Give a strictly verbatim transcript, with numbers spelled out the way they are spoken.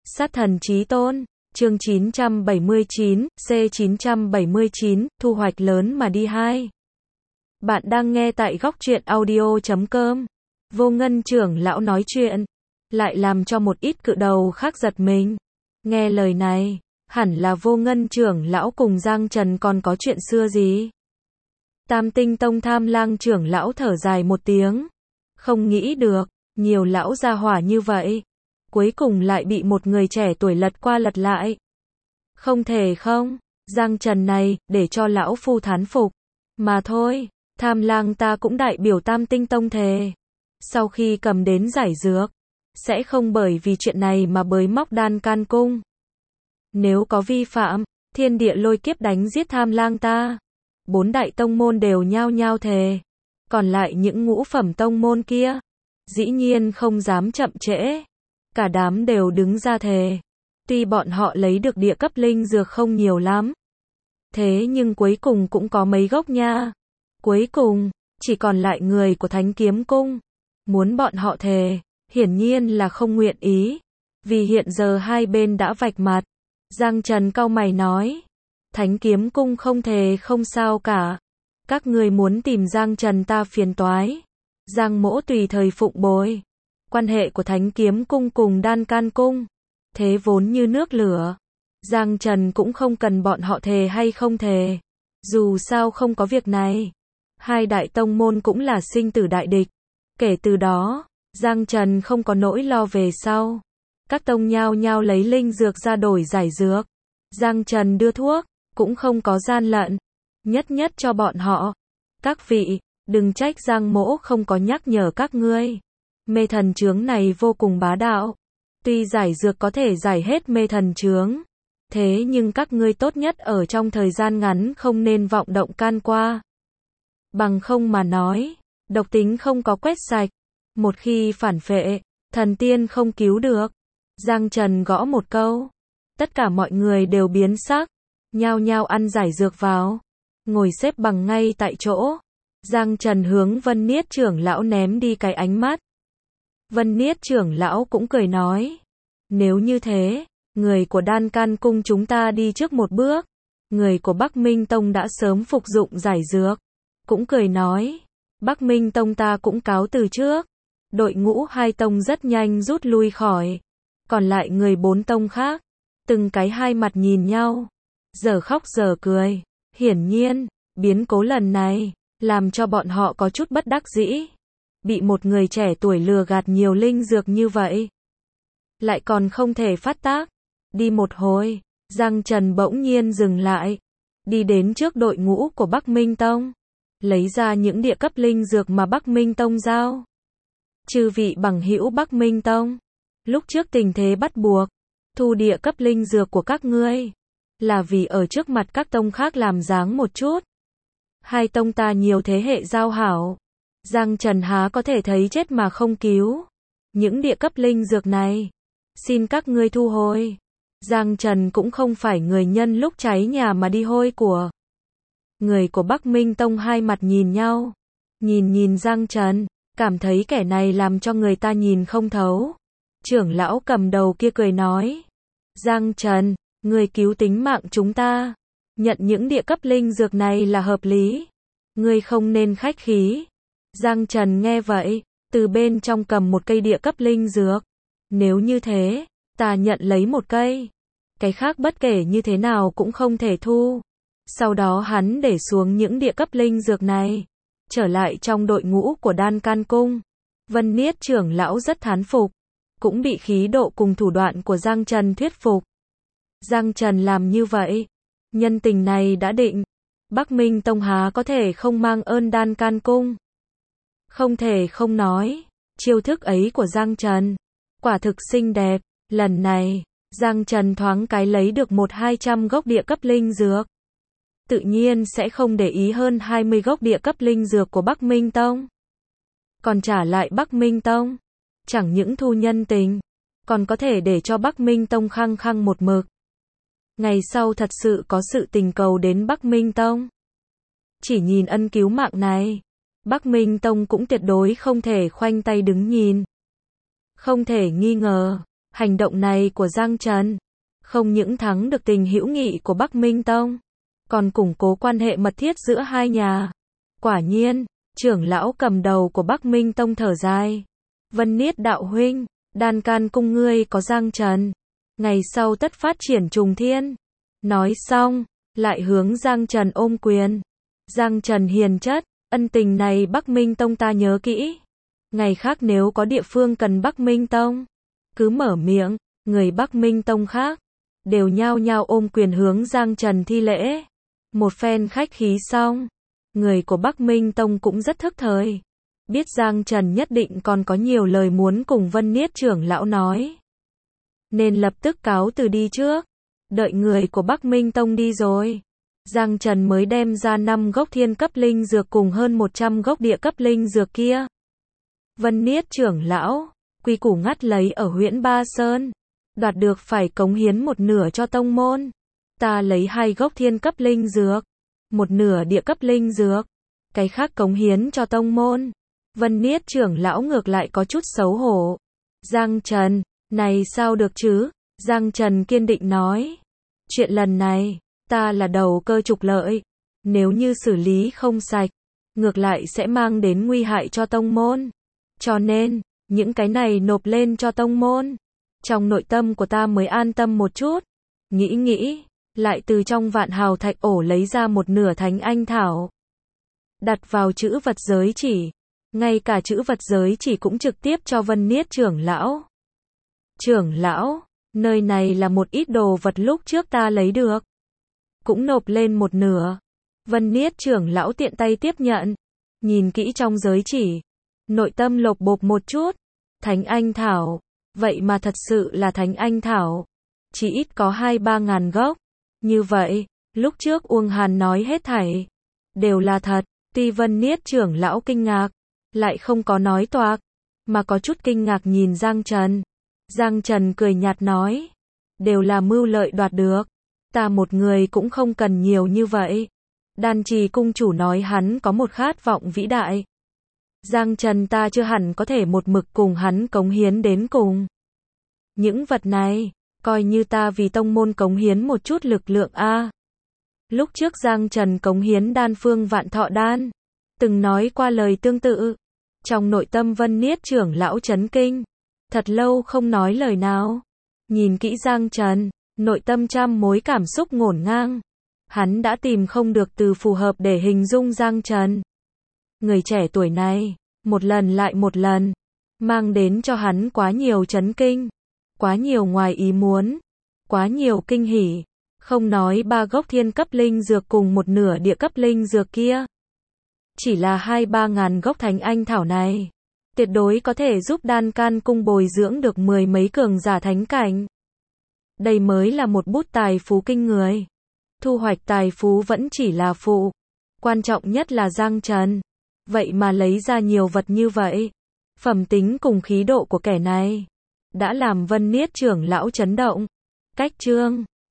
Sát thần chí tôn, chương chín trăm bảy mươi chín, C chín trăm bảy mươi chín, thu hoạch lớn mà đi hai. Bạn đang nghe tại góc truyện audio chấm com. Vô Ngân trưởng lão nói chuyện, lại làm cho một ít cự đầu khác giật mình. Nghe lời này, hẳn là Vô Ngân trưởng lão cùng Giang Trần còn có chuyện xưa gì. Tam Tinh Tông Tham Lang trưởng lão thở dài một tiếng. Không nghĩ được, nhiều lão gia hỏa như vậy, cuối cùng lại bị một người trẻ tuổi lật qua lật lại. Không thể không, Giang Trần này, để cho lão phu thán phục. Mà thôi, Tham Lang ta cũng đại biểu Tam Tinh Tông thề. Sau khi cầm đến giải dược, sẽ không bởi vì chuyện này mà bới móc Đan Can Cung. Nếu có vi phạm, thiên địa lôi kiếp đánh giết Tham Lang ta. Bốn đại tông môn đều nhao nhao thề. Còn lại những ngũ phẩm tông môn kia, dĩ nhiên không dám chậm trễ. Cả đám đều đứng ra thề. Tuy bọn họ lấy được địa cấp linh dược không nhiều lắm, thế nhưng cuối cùng cũng có mấy gốc nha. Cuối cùng, chỉ còn lại người của Thánh Kiếm Cung. Muốn bọn họ thề, hiển nhiên là không nguyện ý. Vì hiện giờ hai bên đã vạch mặt. Giang Trần cau mày nói, Thánh Kiếm Cung không thề không sao cả. Các người muốn tìm Giang Trần ta phiền toái. Giang Mỗ tùy thời phụng bồi. Quan hệ của Thánh Kiếm Cung cùng Đan Can Cung, thế vốn như nước lửa. Giang Trần cũng không cần bọn họ thề hay không thề. Dù sao không có việc này, hai đại tông môn cũng là sinh tử đại địch. Kể từ đó, Giang Trần không có nỗi lo về sau. Các tông nhao nhao lấy linh dược ra đổi giải dược. Giang Trần đưa thuốc, cũng không có gian lận. Nhất nhất cho bọn họ. Các vị, đừng trách Giang Mỗ không có nhắc nhở các ngươi. Mê thần chướng này vô cùng bá đạo. Tuy giải dược có thể giải hết mê thần chướng, thế nhưng các ngươi tốt nhất ở trong thời gian ngắn không nên vọng động can qua. Bằng không mà nói, độc tính không có quét sạch. Một khi phản phệ, thần tiên không cứu được. Giang Trần gõ một câu. Tất cả mọi người đều biến sắc, nhao nhao ăn giải dược vào. Ngồi xếp bằng ngay tại chỗ. Giang Trần hướng Vân Niết trưởng lão ném đi cái ánh mắt. Vân Niết trưởng lão cũng cười nói, nếu như thế, người của Đan Can Cung chúng ta đi trước một bước. Người của Bắc Minh Tông đã sớm phục dụng giải dược, cũng cười nói, Bắc Minh Tông ta cũng cáo từ trước. Đội ngũ hai tông rất nhanh rút lui khỏi. Còn lại người bốn tông khác, từng cái hai mặt nhìn nhau, giờ khóc giờ cười. Hiển nhiên, biến cố lần này làm cho bọn họ có chút bất đắc dĩ. Bị một người trẻ tuổi lừa gạt nhiều linh dược như vậy, lại còn không thể phát tác. Đi một hồi, Giang Trần bỗng nhiên dừng lại, đi đến trước đội ngũ của Bắc Minh Tông, lấy ra những địa cấp linh dược mà Bắc Minh Tông giao. Chư vị bằng hữu Bắc Minh Tông, lúc trước tình thế bắt buộc thu địa cấp linh dược của các ngươi, là vì ở trước mặt các tông khác làm dáng một chút. Hai tông ta nhiều thế hệ giao hảo, Giang Trần há có thể thấy chết mà không cứu. Những địa cấp linh dược này, xin các ngươi thu hồi. Giang Trần cũng không phải người nhân lúc cháy nhà mà đi hôi của. Người của Bắc Minh Tông hai mặt nhìn nhau, nhìn nhìn Giang Trần, cảm thấy kẻ này làm cho người ta nhìn không thấu. Trưởng lão cầm đầu kia cười nói, Giang Trần, người cứu tính mạng chúng ta, nhận những địa cấp linh dược này là hợp lý. Ngươi không nên khách khí. Giang Trần nghe vậy, từ bên trong cầm một cây địa cấp linh dược. Nếu như thế, ta nhận lấy một cây. Cái khác bất kể như thế nào cũng không thể thu. Sau đó hắn để xuống những địa cấp linh dược này, trở lại trong đội ngũ của Đan Can Cung. Vân Niết trưởng lão rất thán phục, cũng bị khí độ cùng thủ đoạn của Giang Trần thuyết phục. Giang Trần làm như vậy, nhân tình này đã định. Bắc Minh Tông há có thể không mang ơn Đan Can Cung. Không thể không nói, chiêu thức ấy của Giang Trần, quả thực xinh đẹp. Lần này, Giang Trần thoáng cái lấy được một hai trăm gốc địa cấp linh dược. Tự nhiên sẽ không để ý hơn hai mươi gốc địa cấp linh dược của Bắc Minh Tông. Còn trả lại Bắc Minh Tông, chẳng những thu nhân tình, còn có thể để cho Bắc Minh Tông khăng khăng một mực. Ngày sau thật sự có sự tình cầu đến Bắc Minh Tông. Chỉ nhìn ân cứu mạng này, Bắc Minh Tông cũng tuyệt đối không thể khoanh tay đứng nhìn. Không thể nghi ngờ, Hành động này của Giang Trần không những thắng được tình hữu nghị của Bắc Minh Tông, còn củng cố quan hệ mật thiết giữa hai nhà. Quả nhiên, trưởng lão cầm đầu của Bắc Minh Tông thở dài. Vân Niết đạo huynh, đan can cung ngươi có Giang Trần, ngày sau tất phát triển trùng thiên. Nói xong, lại hướng Giang Trần ôm quyền. Giang Trần hiền chất, ân tình này Bắc Minh Tông ta nhớ kỹ. Ngày khác nếu có địa phương cần Bắc Minh Tông, cứ mở miệng. Người Bắc Minh Tông khác đều nhao nhao ôm quyền hướng Giang Trần thi lễ. Một phen khách khí xong, người của Bắc Minh Tông cũng rất thức thời. Biết Giang Trần nhất định còn có nhiều lời muốn cùng Vân Niết trưởng lão nói, nên lập tức cáo từ đi trước. Đợi người của Bắc Minh Tông đi rồi, Giang Trần mới đem ra năm gốc thiên cấp linh dược cùng hơn một trăm gốc địa cấp linh dược kia. Vân Niết trưởng lão, quy củ ngắt lấy ở Huyễn Ba Sơn, đoạt được phải cống hiến một nửa cho tông môn. Ta lấy hai gốc thiên cấp linh dược, một nửa địa cấp linh dược, cái khác cống hiến cho tông môn. Vân Niết trưởng lão ngược lại có chút xấu hổ. Giang Trần, này sao được chứ? Giang Trần kiên định nói. Chuyện lần này, ta là đầu cơ trục lợi. Nếu như xử lý không sạch, ngược lại sẽ mang đến nguy hại cho tông môn. Cho nên, những cái này nộp lên cho tông môn. Trong nội tâm của ta mới an tâm một chút. Nghĩ nghĩ, lại từ trong vạn hào thạch ổ lấy ra một nửa thánh anh thảo. Đặt vào chữ vật giới chỉ. Ngay cả chữ vật giới chỉ cũng trực tiếp cho Vân Niết trưởng lão. Trưởng lão, nơi này là một ít đồ vật lúc trước ta lấy được. Cũng nộp lên một nửa. Vân Niết trưởng lão tiện tay tiếp nhận. Nhìn kỹ trong giới chỉ. Nội tâm lộc bộp một chút. Thánh anh thảo. Vậy mà thật sự là thánh anh thảo. Chỉ ít có hai ba ngàn gốc. Như vậy, lúc trước Uông Hàn nói hết thảy đều là thật. Tuy Vân Niết trưởng lão kinh ngạc, lại không có nói toạc, mà có chút kinh ngạc nhìn Giang Trần. Giang Trần cười nhạt nói, đều là mưu lợi đoạt được. Ta một người cũng không cần nhiều như vậy. Đan Trì cung chủ nói hắn có một khát vọng vĩ đại. Giang Trần ta chưa hẳn có thể một mực cùng hắn cống hiến đến cùng. Những vật này, coi như ta vì tông môn cống hiến một chút lực lượng a. Lúc trước Giang Trần cống hiến đan phương vạn thọ đan, từng nói qua lời tương tự. Trong nội tâm Vân Niết trưởng lão chấn kinh, thật lâu không nói lời nào. Nhìn kỹ Giang Trần, nội tâm trăm mối cảm xúc ngổn ngang. Hắn đã tìm không được từ phù hợp để hình dung Giang Trần. Người trẻ tuổi này, một lần lại một lần, mang đến cho hắn quá nhiều chấn kinh, quá nhiều ngoài ý muốn, quá nhiều kinh hỉ. Không nói ba gốc thiên cấp linh dược cùng một nửa địa cấp linh dược kia. Chỉ là hai ba ngàn gốc thánh anh thảo này, tuyệt đối có thể giúp đan can cung bồi dưỡng được mười mấy cường giả thánh cảnh. Đây mới là một bút tài phú kinh người. Thu hoạch tài phú vẫn chỉ là phụ. Quan trọng nhất là Giang Trần. Vậy mà lấy ra nhiều vật như vậy. Phẩm tính cùng khí độ của kẻ này đã làm Vân Niết trưởng lão chấn động. Cách chương